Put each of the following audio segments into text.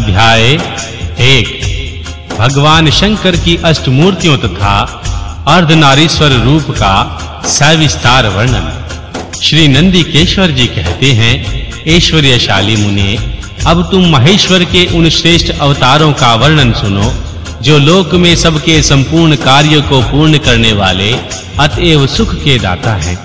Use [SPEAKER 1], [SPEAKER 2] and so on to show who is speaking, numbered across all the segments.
[SPEAKER 1] अध्याय 1 भगवान शंकर की अष्टमूर्तियों तथा अर्धनारीश्वर रूप का सविस्तार वर्णन। श्री नंदिकेश्वर जी कहते हैं, ऐश्वर्यशाली मुने, अब तुम महेश्वर के उन श्रेष्ठ अवतारों का वर्णन सुनो जो लोक में सबके संपूर्ण कार्यों को पूर्ण करने वाले अतएव सुख के दाता हैं।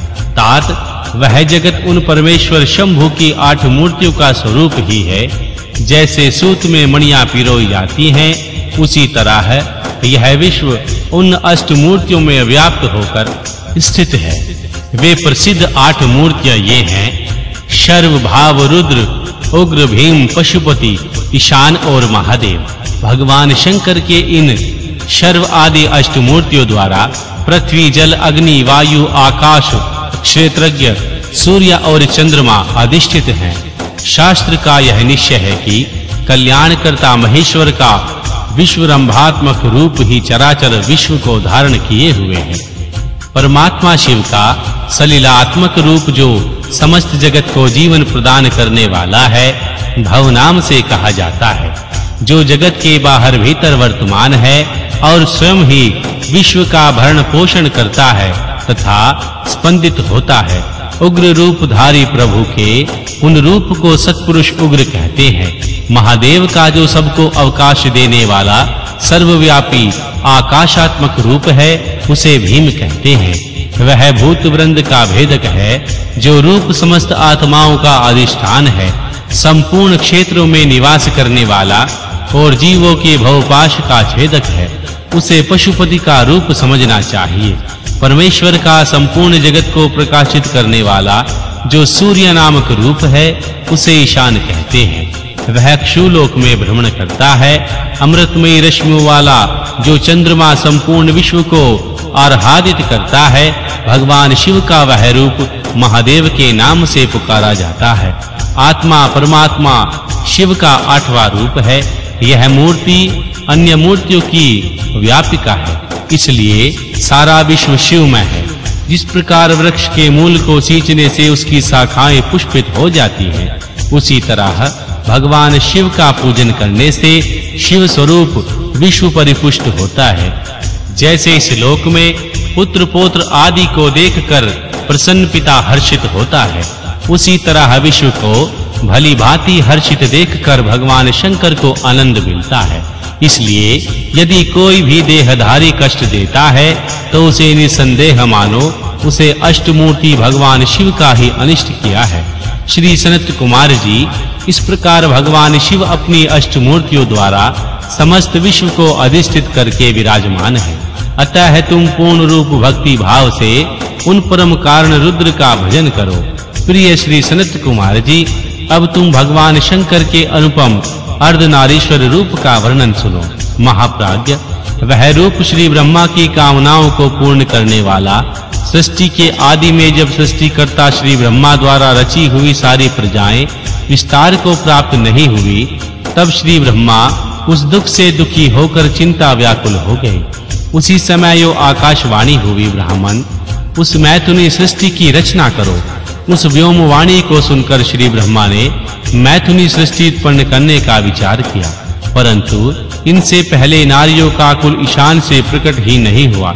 [SPEAKER 1] तात वह जगत उन परमेश्वर शंभु की 8 मूर्तियों का स्वरूप ही है। जैसे सूत में मणियां पिरोई जाती हैं, उसी तरह यह विश्व उन अष्ट मूर्तियों में व्याप्त होकर स्थित है। वे प्रसिद्ध 8 मूर्तियां ये हैं: शर्व भाव रुद्र, उग्र भीम, पशुपति, ईशान और महादेव। भगवान शंकर के इन शर्व आदि अष्ट मूर्तियों द्वारा पृथ्वी, जल, अग्नि, वायु, आकाश, क्षेत्रज्ञ, सूर्य और चंद्रमा अधिष्ठित हैं। शास्त्र का यह निश्चय है कि कल्याणकर्ता महेश्वर का विश्वरंभात्मक रूप ही चराचर विश्व को धारण किए हुए है। परमात्मा शिव का सलीलात्मक रूप जो समस्त जगत को जीवन प्रदान करने वाला है, भव नाम से कहा जाता है, जो जगत के बाहर भीतर वर्तमान है और स्वयं ही विश्व का भरण पोषण करता है तथा स्पंदित होता है। उग्र रूपधारी प्रभु के उन रूप को सत्पुरुष उग्र कहते हैं। महादेव का जो सबको अवकाश देने वाला सर्वव्यापी आकाशात्मक रूप है, उसे भीम कहते हैं। वह भूत वृंद का भेदक है, जो रूप समस्त आत्माओं का अधिष्ठान है, संपूर्ण क्षेत्रों में निवास करने वाला और जीवों के भवपाश का छेदक है। उसे पशुपति का रूप समझना चाहिए। परमेश्वर का संपूर्ण जगत को प्रकाशित करने वाला जो सूर्य नामक रूप है, उसे ईशान कहते हैं। वह क्षुलोक में भ्रमण करता है। अमृतमयी रश्मियों वाला जो चंद्रमा संपूर्ण विश्व को आह्लादित करता है, भगवान शिव का वह रूप महादेव के नाम से पुकारा जाता है। आत्मा परमात्मा शिव का 8वां रूप है। यह मूर्ति अन्य मूर्तियों की व्यापिका है, इसलिए सारा विश्व शिवमय है। जिस प्रकार वृक्ष के मूल को सींचने से उसकी शाखाएं पुष्पित हो जाती हैं, उसी तरह भगवान शिव का पूजन करने से शिव स्वरूप विश्व परिपुष्ट होता है। जैसे इस लोक में पुत्र पौत्र आदि को देखकर प्रसन्न पिता हर्षित होता है, उसी तरह विश्व को भली भांति हर्षित देखकर भगवान शंकर को आनंद मिलता है। इसलिए यदि कोई भी देहधारी कष्ट देता है, तो उसे निसंदेह मानो उसे अष्टमूर्ति भगवान शिव का ही अनिष्ट किया है। श्री सनत कुमार जी, इस प्रकार भगवान शिव अपनी अष्टमूर्तियों द्वारा समस्त विश्व को अधिष्ठित करके विराजमान है। अतः तुम पूर्ण रूप भक्ति भाव से उन परम कारण रुद्र का भजन करो। प्रिय श्री सनत कुमार जी, अब तुम भगवान शंकर के अनुपम अर्धनारीश्वर रूप का वर्णन सुनो। महाप्राज्ञ, वह रूप श्री ब्रह्मा की कामनाओं को पूर्ण करने वाला, सृष्टि के आदि में जब सृष्टिकर्ता श्री ब्रह्मा द्वारा रची हुई सारी प्रजाएं विस्तार को प्राप्त नहीं हुई, तब श्री ब्रह्मा उस दुख से दुखी होकर चिंता व्याकुल हो गए। उसी समय यो आकाशवाणी हुई, ब्राह्मण, उस मैथुनी सृष्टि की रचना करो। उस व्योमवाणी को सुनकर श्री ब्रह्मा ने मैथुनी सृष्टि उत्पन्न करने का विचार किया, परंतु इनसे पहले नारियों का कुल ईशान से प्रकट ही नहीं हुआ।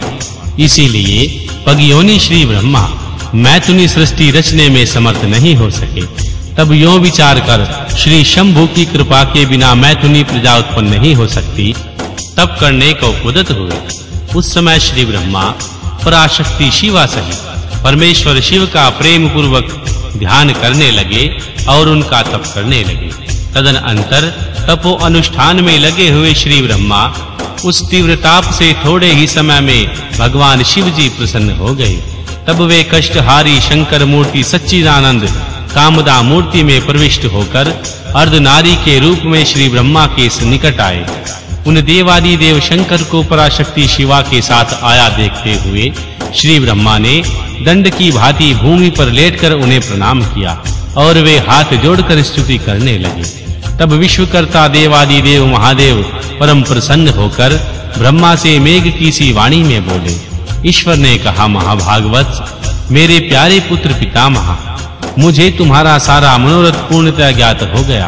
[SPEAKER 1] इसीलिए पगयोनि श्री ब्रह्मा मैथुनी सृष्टि रचने में समर्थ नहीं हो सके। तब यों विचार कर श्री शंभु की कृपा के बिना मैथुनी प्रजा उत्पन्न नहीं हो सकती। तब करने को उद्यत हुए। उस समय श्री ब्रह्मा पराशक्ति शिवा सहित परमेश्वर शिव का प्रेम पूर्वक ध्यान करने लगे और उनका तप करने लगे। तदनंतर तपो अनुष्ठान में लगे हुए श्री ब्रह्मा उस तीव्र ताप से थोड़े ही समय में भगवान शिव जी प्रसन्न हो गए। तब वे कष्टहारी शंकर मूर्ति सच्चिदानंद कामदा मूर्ति में प्रविष्ट होकर अर्धनारी के रूप में श्री ब्रह्मा के निकट आए। उन देवादि देव शंकर को पराशक्ति शिवा के साथ आया देखते हुए श्री ब्रह्मा ने दंड की भांति भूमि पर लेटकर उन्हें प्रणाम किया और वे हाथ जोड़कर स्तुति करने लगे। तब विश्वकर्ता देवादि देव महादेव परम प्रसन्न होकर ब्रह्मा से मेघ की सी वाणी में बोले। ईश्वर ने कहा, महाभागवत, मेरे प्यारे पुत्र पितामह, मुझे तुम्हारा सारा मनोरथ पूर्णतः ज्ञात हो गया।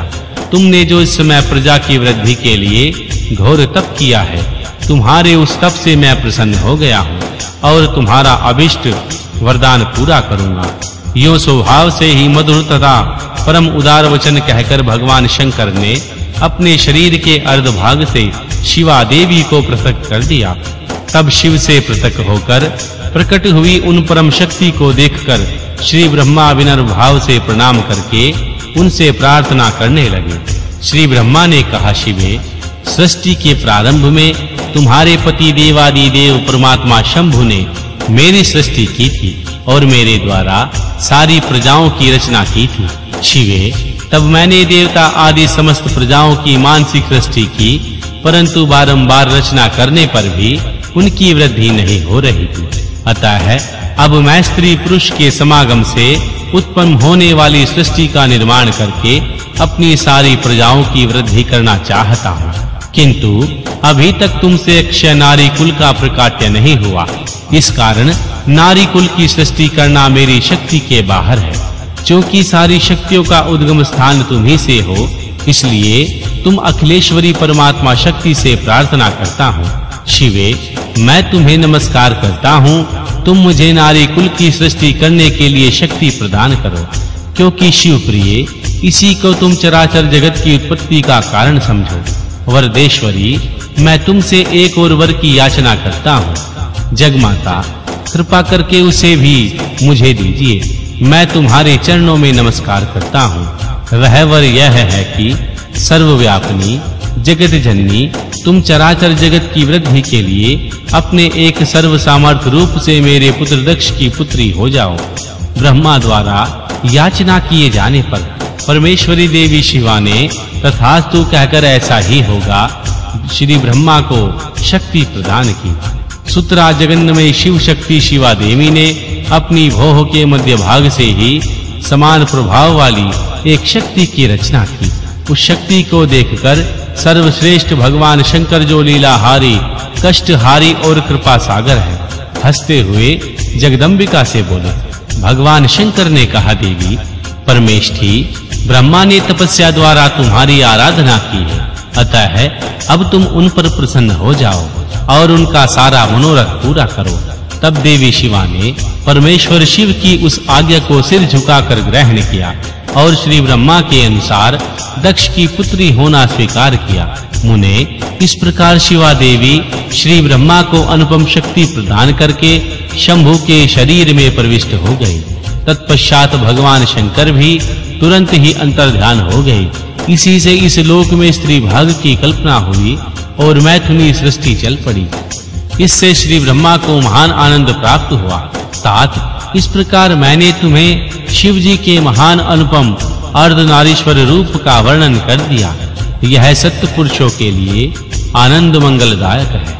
[SPEAKER 1] तुमने जो इस समय प्रजा की वृद्धि के लिए घोर तप किया है, तुम्हारे उस तप से मैं प्रसन्न हो गया हूँ और तुम्हारा अभिष्ट वरदान पूरा करूँगा। यो स्वभाव से ही मधुर तथा परम उदार वचन कहकर भगवान शंकर ने अपने शरीर के अर्धभाग से शिवा देवी को पृथक कर दिया। तब शिव से पृथक होकर प्रकट हुई उन परम शक्ति को देखकर श्री ब्रह्मा विनम्र भाव से प्रणाम करके उनसे प्रार्थना करने लगे। श्री ब्रह्मा ने कहा, शिवे, सृष्टि के प्रारंभ में तुम्हारे पति देवादि देव परमात्मा शंभु ने मेरी सृष्टि की थी और मेरे द्वारा सारी प्रजाओं की रचना की थी। शिवे, तब मैंने देवता आदि समस्त प्रजाओं की मानसिक सृष्टि की, परंतु बारंबार रचना करने पर भी उनकी वृद्धि नहीं हो रही थी। अतः अब मैं स्त्री पुरुष के समागम से उत्पन्न होने वाली सृष्टि का निर्माण करके अपनी सारी प्रजाओं की वृद्धि करना चाहता हूँ, किंतु अभी तक तुमसे अक्षय नारी कुल का प्रकाट्य नहीं हुआ। इस कारण नारी कुल की सृष्टि करना मेरी शक्ति के बाहर है। क्योंकि सारी शक्तियों का उद्गम स्थान तुम ही से हो, इसलिए तुम अखिलेश्वरी परमात्मा शक्ति से प्रार्थना करता हूँ। शिवे, मैं तुम्हें नमस्कार करता हूँ, तुम मुझे नारी कुल की सृष्टि करने के लिए शक्ति प्रदान करो, क्योंकि शिव प्रिय, इसी को तुम चराचर जगत की उत्पत्ति का कारण समझो। वरदेश्वरी, मैं तुमसे एक और वर की याचना करता हूँ। जगमाता, कृपा करके उसे भी मुझे दीजिए। मैं तुम्हारे चरणों में नमस्कार करता हूँ। वह वर यह है कि सर्वव्यापिनी जगत जननी, तुम चराचर जगत की वृद्धि के लिए अपने एक सर्व सामर्थ रूप से मेरे पुत्र दक्ष की पुत्री हो जाओ। ब्रह्मा द्वारा याचना किए जाने पर परमेश्वरी देवी शिवा ने तथास्तु कहकर ऐसा ही होगा श्री ब्रह्मा को शक्ति प्रदान की। सुतरा जगन्मय शिव शक्ति शिवा देवी ने अपनी भौह के मध्य भाग से ही समान प्रभाव वाली एक शक्ति की रचना की। उस शक्ति को देखकर सर्वश्रेष्ठ भगवान शंकर, जो लीलाहारी, कष्टहारी और कृपा सागर है, हंसते हुए जगदंबिका से बोले। भगवान शंकर ने कहा, देवी परमेष्ठी, ब्रह्मा ने तपस्या द्वारा तुम्हारी आराधना की है, अतः अब तुम उन पर प्रसन्न हो जाओ और उनका सारा मनोरथ पूरा करो। तब देवी शिवा ने परमेश्वर शिव की उस आज्ञा को सिर झुकाकर ग्रहण किया और श्री ब्रह्मा के अनुसार दक्ष की पुत्री होना स्वीकार किया। मुने, इस प्रकार शिवा देवी श्री ब्रह्मा को अनुपम शक्ति प्रदान करके शंभु के शरीर में प्रविष्ट हो गई। तत्पश्चात भगवान शंकर भी तुरंत ही अंतर्ध्यान हो गए। इसी से इस लोक में स्त्री भाग की कल्पना हुई और मैथुनी सृष्टि चल पड़ी। इससे श्री ब्रह्मा को महान आनंद प्राप्त हुआ। तात, इस प्रकार मैंने तुम्हें शिव जी के महान अनुपम अर्धनारीश्वर रूप का वर्णन कर दिया। यह सत्य पुरुषों के लिए आनंद मंगलदायक है।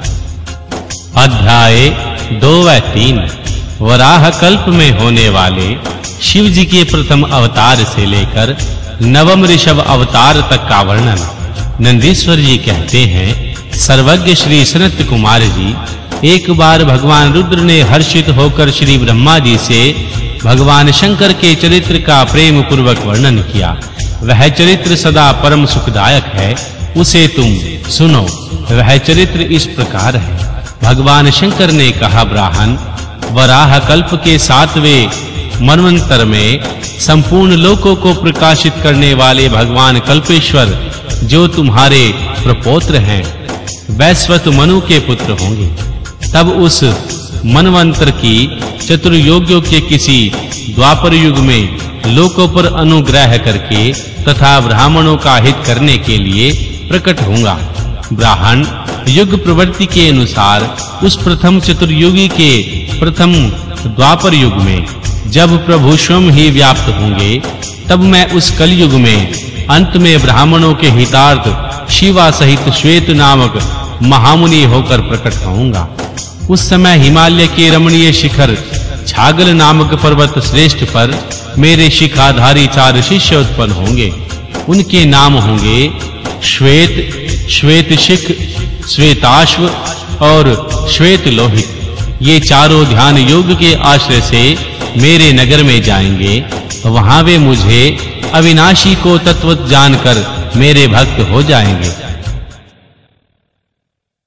[SPEAKER 1] अध्याय 2 व 3 वराह कल्प में होने वाले शिव जी के प्रथम अवतार से लेकर नवम ऋषभ अवतार तक का वर्णन। नंदीश्वर जी कहते हैं, सर्वज्ञ श्री सनत कुमार जी, एक बार भगवान रुद्र ने हर्षित होकर श्री ब्रह्मा जी से भगवान शंकर के चरित्र का प्रेम पूर्वक वर्णन किया। वह चरित्र सदा परम सुखदायक है, उसे तुम सुनो। वह चरित्र इस प्रकार है। भगवान शंकर ने कहा, ब्राह्मण, वराह कल्प के 7वें मनवंतर में संपूर्ण लोकों को प्रकाशित करने वाले भगवान कल्पेश्वर, जो तुम्हारे प्रपौत्र हैं, वैश्वत मनु के पुत्र होंगे। तब उस मनवंतर की चतुर्योग्यों के किसी द्वापर युग में लोकों पर अनुग्रह करके तथा ब्राह्मणों का हित करने के लिए प्रकट होगा। ब्राह्मण युग प्रवृत्ति के अनुसार उस प्रथम चतुर्युगी के प्रथम द्वापर युग में जब प्रभु स्वयं ही व्याप्त होंगे, तब मैं उस कलयुग में अंत में ब्राह्मणों के हितार्थ शिवा सहित श्वेत नामक महामुनि होकर प्रकट होऊंगा। उस समय हिमालय के रमणीय शिखर छागल नामक पर्वत श्रेष्ठ पर मेरे शिखाधारी 4 शिष्य उत्पन्न होंगे। उनके नाम होंगे श्वेत, श्वेतशिख, श्वेताश्व और श्वेत लोहित। ये चारों ध्यान योग के आश्रय से मेरे नगर में जाएंगे। वहां वे मुझे अविनाशी को तत्वत जानकर मेरे भक्त हो जाएंगे।